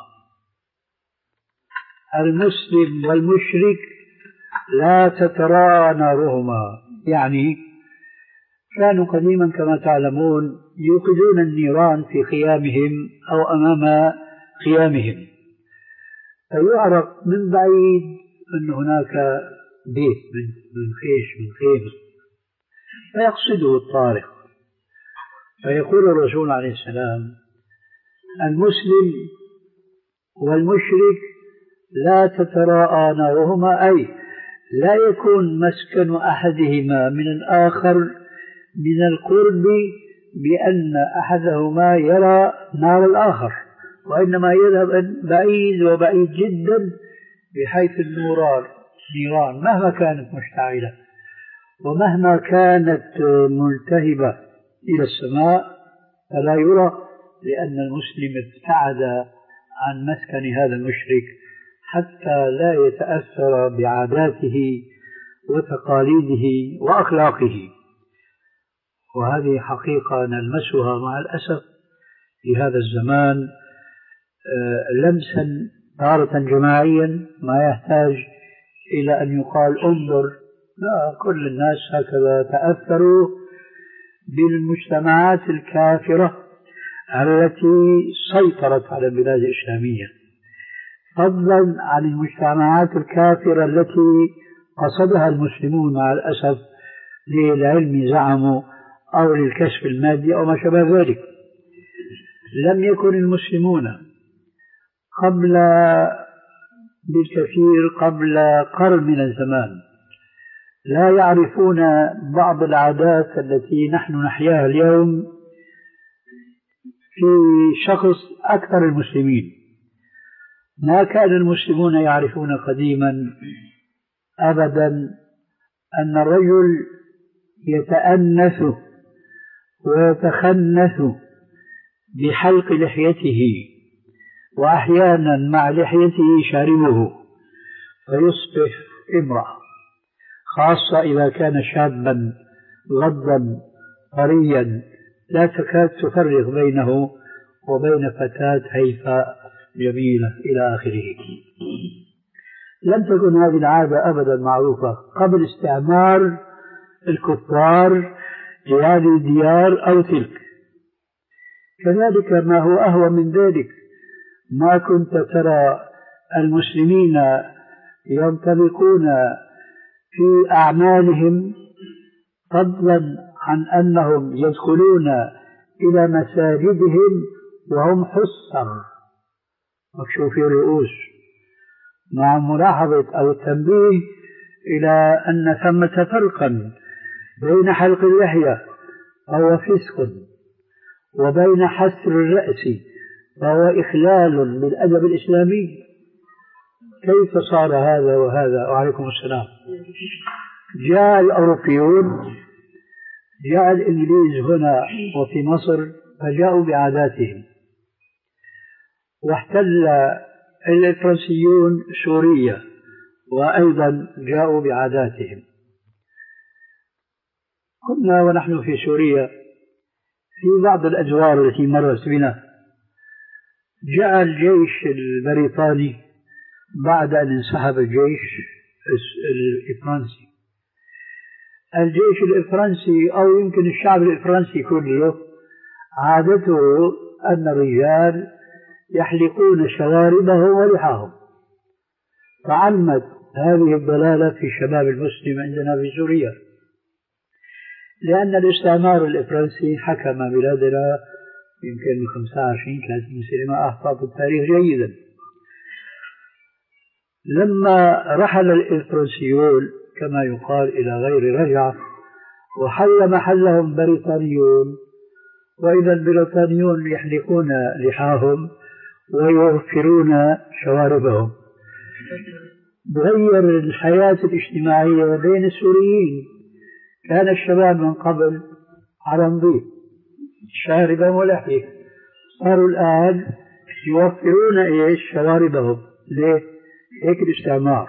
المسلم والمشرك لا تتراءى نارهما، يعني كانوا قديما كما تعلمون يوقدون النيران في خيامهم أو أمام خيامهم، فيعرف من بعيد أن هناك بيت من خيش من خيمة فيقصده الطارق، فيقول الرسول عليه السلام: المسلم والمشرك لا تتراءى نارهما، أي لا يكون مسكن أحدهما من الآخر من القرب بأن أحدهما يرى نار الآخر، وإنما يذهب بعيد وبعيد جدا بحيث النوران نيران مهما كانت مشتعلة ومهما كانت ملتهبة إلى السماء فلا يرى، لأن المسلم ابتعد عن مسكن هذا المشرك حتى لا يتأثر بعاداته وتقاليده وأخلاقه. وهذه حقيقة نلمسها مع الأسف في هذا الزمان لمسا تارة جماعيا ما يحتاج إلى أن يقال انظر، لا، كل الناس هكذا تأثروا بالمجتمعات الكافرة التي سيطرت على البلاد الإسلامية، فضلا عن المجتمعات الكافرة التي قصدها المسلمون مع الأسف للعلم زعموا أو للكسب المادي أو ما شابه ذلك. لم يكن المسلمون قبل بالكثير قبل قرن من الزمان لا يعرفون بعض العادات التي نحن نحياها اليوم في شخص أكثر المسلمين. ما كان المسلمون يعرفون قديما أبدا أن الرجل يتأنث ويتخنث بحلق لحيته، وأحيانا مع لحيته شاربه فيصبح امرأة، خاصة إذا كان شابا غضا طريا لا تكاد تفرق بينه وبين فتاة هيفاء جميلة إلى آخره. لم تكن هذه العادة أبدا معروفة قبل استعمار الكفار لهذه الديار أو تلك. كذلك ما هو أهوى من ذلك، ما كنت ترى المسلمين ينطلقون في أعمالهم فضلا عن أنهم يدخلون إلى مساجدهم وهم حصر مكشوفي الرؤوس، مع ملاحظة أو التنبيه إلى أن ثمة فرقا بين حلق اللحية فهو فسق وبين حسر الرأس فهو إخلال بالأدب الإسلامي. كيف صار هذا وهذا؟ وعليكم السلام. جاء الأوروبيون، جاء الإنجليز هنا وفي مصر فجاءوا بعاداتهم، واحتل الفرنسيون سوريا وأيضا جاءوا بعاداتهم. كنا ونحن في سوريا في بعض الأدوار التي مرت بنا جاء الجيش البريطاني بعد أن انسحب الجيش الفرنسي. الجيش الفرنسي أو يمكن الشعب الفرنسي كله عادته أن الرجال يحلقون شواربهم ولحاهم، فعمت هذه الضلالة في الشباب المسلم عندنا في سوريا، لأن الاستعمار الفرنسي حكم بلادنا يمكن من خمسة وعشرين ثلاثين سنة ما أحفظ التاريخ جيدا. لما رحل الفرنسيون كما يقال إلى غير رجعة وحل محلهم بريطانيون، وإذا البريطانيون يحلقون لحاهم ويوفرون شواربهم، تغير الحياة الاجتماعية بين السوريين. كان الشباب من قبل على نظيف شاربا ولحية، صاروا الآن يوفرون إيش شواربهم. ليه؟ هيك الاستعمار.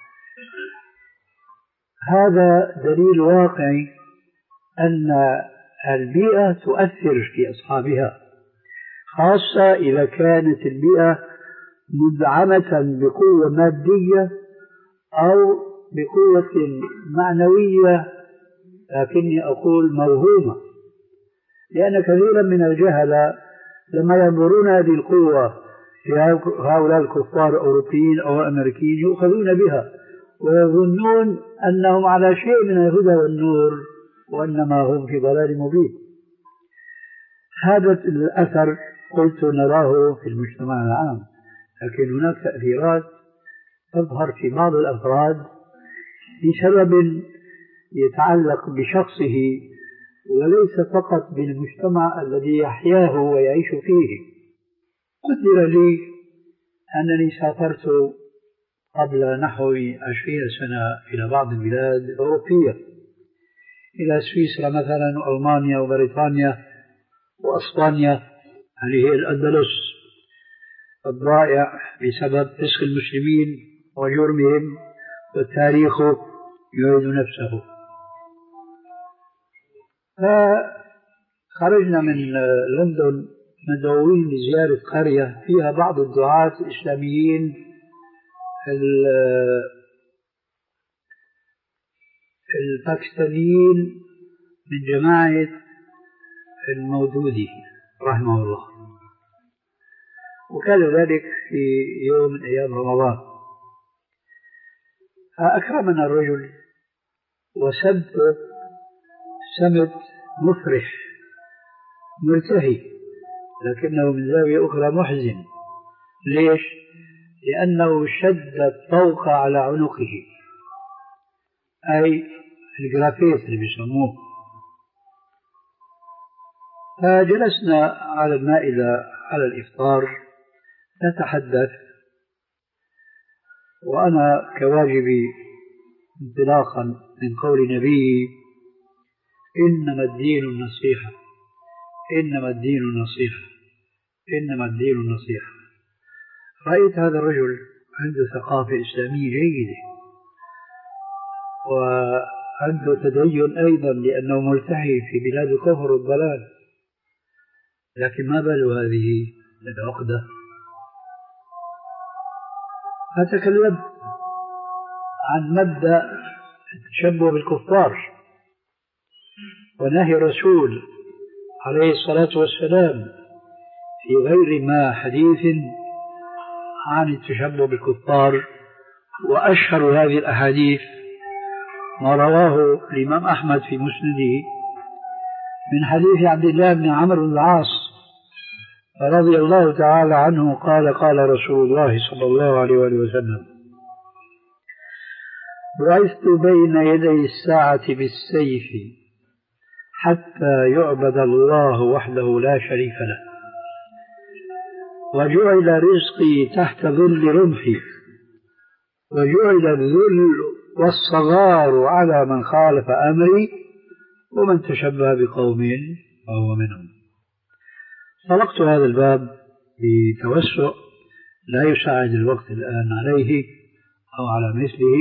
هذا دليل واقعي أن البيئة تؤثر في أصحابها، خاصة إذا كانت البيئة مدعمة بقوة مادية أو بقوة معنوية، لكني أقول موهومة، لأن كثيرا من الجهلة لما ينظرون هذه القوة في هؤلاء الكفار الأوروبيين أو الأمريكيين يؤخذون بها ويظنون أنهم على شيء من الهدى والنور وإنما هم في ضلال مبين. هذا الأثر قلت نراه في المجتمع العام، لكن هناك تأثيرات تظهر في بعض الأفراد بسبب يتعلق بشخصه وليس فقط بالمجتمع الذي يحياه ويعيش فيه. قدر لي أنني سافرت قبل نحو عشرين سنة إلى بعض البلاد الأوروبية، إلى سويسرا مثلا وألمانيا وبريطانيا وأسبانيا، هذه هي الأندلس الضائع بسبب فسق المسلمين وجرمهم، والتاريخ يعيد نفسه. فخرجنا من لندن مدعوين لزيارة قرية فيها بعض الدعاة الإسلاميين الباكستانيين من جماعة المودودي رحمه الله، وكان ذلك في يوم من أيام رمضان. فأكرمنا الرجل وسب سمت مفرح مرتهي، لكنه من زاوية أخرى محزن. ليش؟ لأنه شد الطوق على عنقه، أي الجرافيت اللي بيسموه. فجلسنا على المائدة على الإفطار نتحدث، وأنا كواجبي انطلاقا من قول نبي إنما الدين النصيحة إنما الدين النصيحة إنما الدين النصيحة. رأيت هذا الرجل عنده ثقافة إسلامية جيدة وعنده تدين أيضا لأنه ملتحي في بلاد الكفر والضلال، لكن ما بال هذه العقدة. فتكلمت عن مبدأ التشبه بالكفار ونهي الرسول عليه الصلاة والسلام في غير ما حديث عن التشبه بالكفار. وأشهر هذه الأحاديث ما رواه الإمام أحمد في مسنده من حديث عبد الله بن عمرو بن العاص رضي الله تعالى عنه قال قال رسول الله صلى الله عليه وسلم: بعثت بين يدي الساعة بالسيف حتى يعبد الله وحده لا شريك له، وجعل رزقي تحت ظل رمحي، وجعل الذل والصغار على من خالف أمري، ومن تشبه بقوم فهو منهم. طلقت هذا الباب بتوسع لا يساعد الوقت الآن عليه أو على مثله،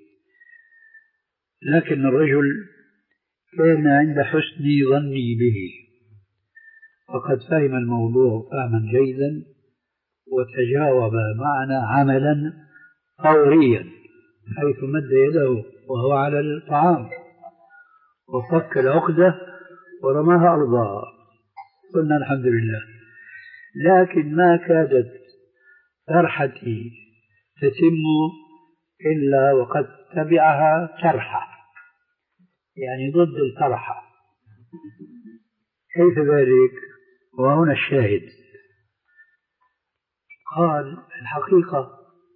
لكن الرجل كان عند حسن ظني به، وقد فهم الموضوع فهما جيدا وتجاوب معنا عملا فوريا، حيث مد يده وهو على الطعام وفك العقدة ورماها أرضا. قلنا الحمد لله. لكن ما كادت فرحتي تتم إلا وقد تبعها فرحة، يعني ضد الفرحة. كيف ذلك؟ وهنا الشاهد. قال: الحقيقة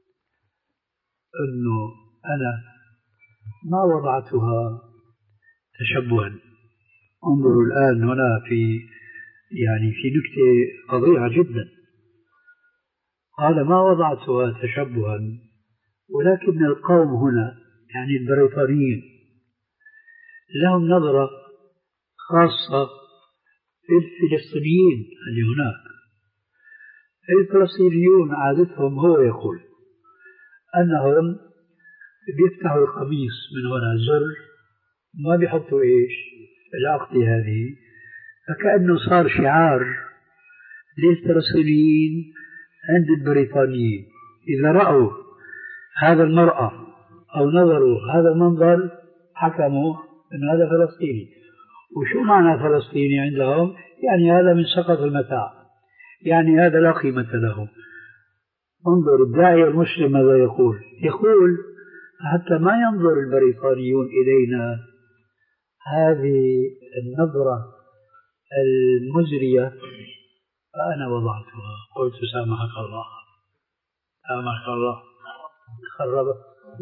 أنه أنا ما وضعتها تشبها. انظروا الآن هنا في يعني في نكتة فظيعة جدا. قال: ما وضعتها تشبها، ولكن القوم هنا يعني البريطانيين لهم نظرة خاصة في الفلسطينيين اللي هناك. الفلسطينيون عادتهم هو يقول أنهم بيفتحوا القميص من وراء الزر، ما بيحطوا إيش العقدة هذه، فكأنه صار شعار للفلسطينيين عند البريطانيين. إذا رأوا هذا المرأة أو نظروا هذا المنظر حكموا أن هذا فلسطيني. وشو معنى فلسطيني عندهم؟ يعني هذا من سقط المتاع، يعني هذا لا قيمة له. انظر الداعية المسلم ماذا يقول؟ يقول حتى ما ينظر البريطانيون إلينا هذه النظرة المزرية. فأنا وضعتها، قلت سامحك الله سامحك الله خربت.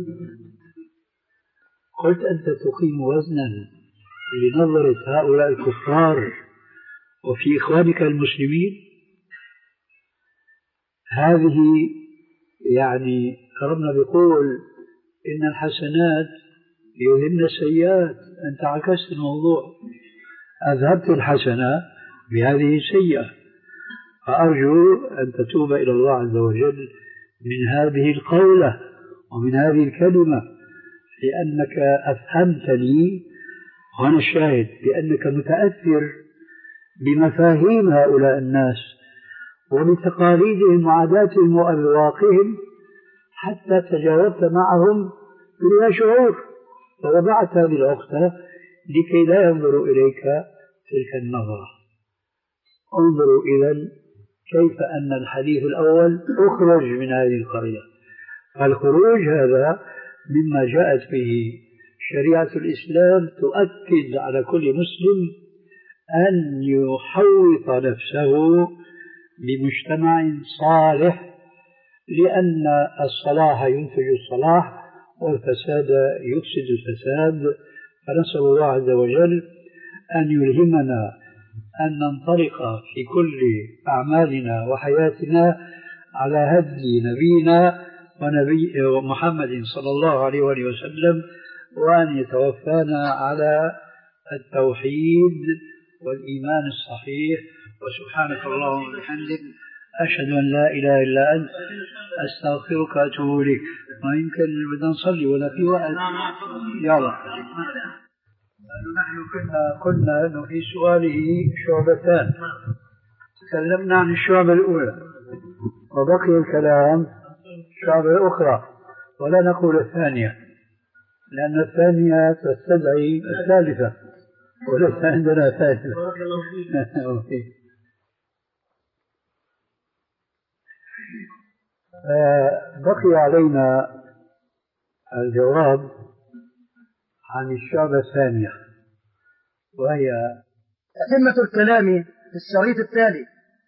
قلت أنت تقيم وزنا لنظرة هؤلاء الكفار وفي إخوانك المسلمين. هذه يعني ربنا بيقول إن الحسنات يذهبن السيئات. أنت عكست الموضوع، أذهبت الحسنة بهذه السيئة. فأرجو أن تتوب إلى الله عز وجل من هذه القولة ومن هذه الكلمة، لأنك أفهمتني وأنا الشاهد بأنك متأثر بمفاهيم هؤلاء الناس وبتقاليدهم وعاداتهم وأذواقهم، حتى تجاوبت معهم بلا شعور ووضعت هذه العقدة لكي لا ينظروا إليك تلك النظرة. انظروا إذن كيف أن الحديث الأول أخرج من هذه القرية. الخروج هذا مما جاءت به شريعة الإسلام، تؤكد على كل مسلم أن يحوط نفسه بمجتمع صالح، لأن الصلاح ينتج الصلاح والفساد يفسد الفساد. فنسأل الله عز وجل أن يلهمنا أن ننطلق في كل أعمالنا وحياتنا على هدي نبينا ونبي محمد صلى الله عليه وآله وسلم، وأن يتوفانا على التوحيد والإيمان الصحيح. وسبحانك اللهم وبحمدك أشهد أن لا إله إلا أنت أستغفرك وأتوب إليك. ما يمكن بدنا نصلي ولا في وقت؟ يلا. نحن كنا قلنا أنه في سؤاله شعبتان، تكلمنا عن الشعبة الأولى وبقي الكلام شعبة أخرى، ولا نقول الثانية لأن الثانية تستدعي الثالثة وليس عندنا ثالثة. بقي علينا الجواب عن الشعبة الثانية، وهي تتمة الكلام في الشريط التالي.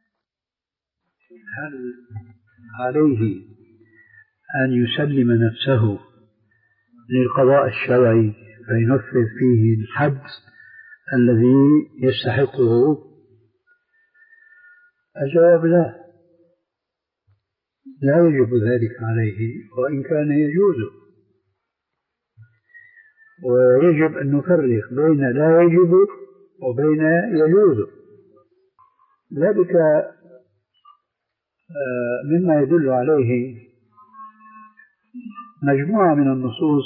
هل عليه أن يسلم نفسه للقضاء الشرعي فينفذ فيه الحد الذي يستحقه؟ الجواب لا، لا يجب ذلك عليه، وإن كان يجوز. ويجب أن نفرق بين لا يجب وبين يجوز. ذلك مما يدل عليه مجموعة من النصوص،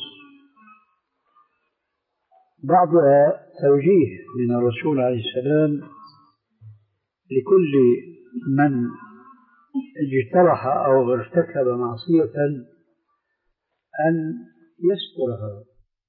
بعضها توجيه من الرسول عليه السلام لكل من اجترح أو ارتكب معصية أن يسترها